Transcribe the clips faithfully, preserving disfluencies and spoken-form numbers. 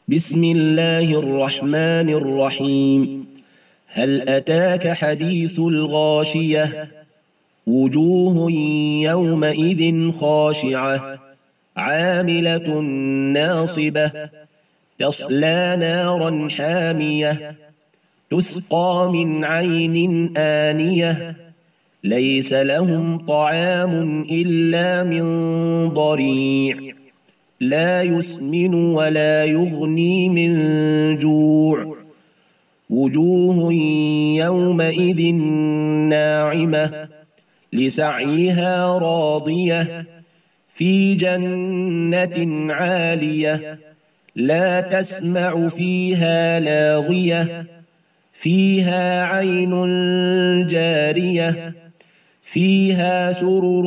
بسم الله الرحمن الرحيم. هل أتاك حديث الغاشية؟ وجوه يومئذ خاشعة عاملة ناصبة تصلى نارا حامية تسقى من عين آنية ليس لهم طعام إلا من ضريع لا يسمن ولا يغني من جوع وجوه يومئذ ناعمة لسعيها راضية في جنة عالية لا تسمع فيها لاغية فيها عين جارية فيها سرر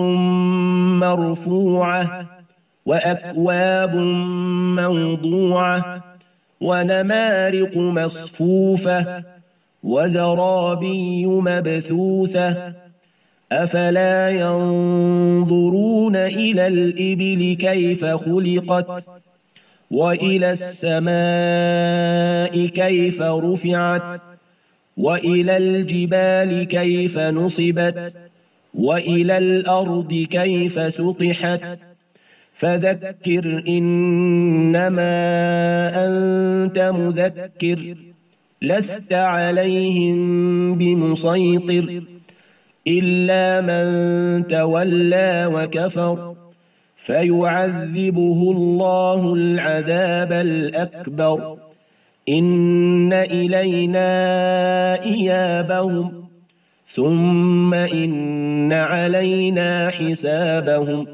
مرفوعة وأكواب موضوعة ونمارق مصفوفة وزرابي مبثوثة أفلا ينظرون إلى الإبل كيف خلقت وإلى السماء كيف رفعت وإلى الجبال كيف نصبت وإلى الأرض كيف سطحت فذكر إنما أنت مذكر لست عليهم بمسيطر إلا من تولى وكفر فيعذبه الله العذاب الأكبر إن إلينا إيابهم ثم إن علينا حسابهم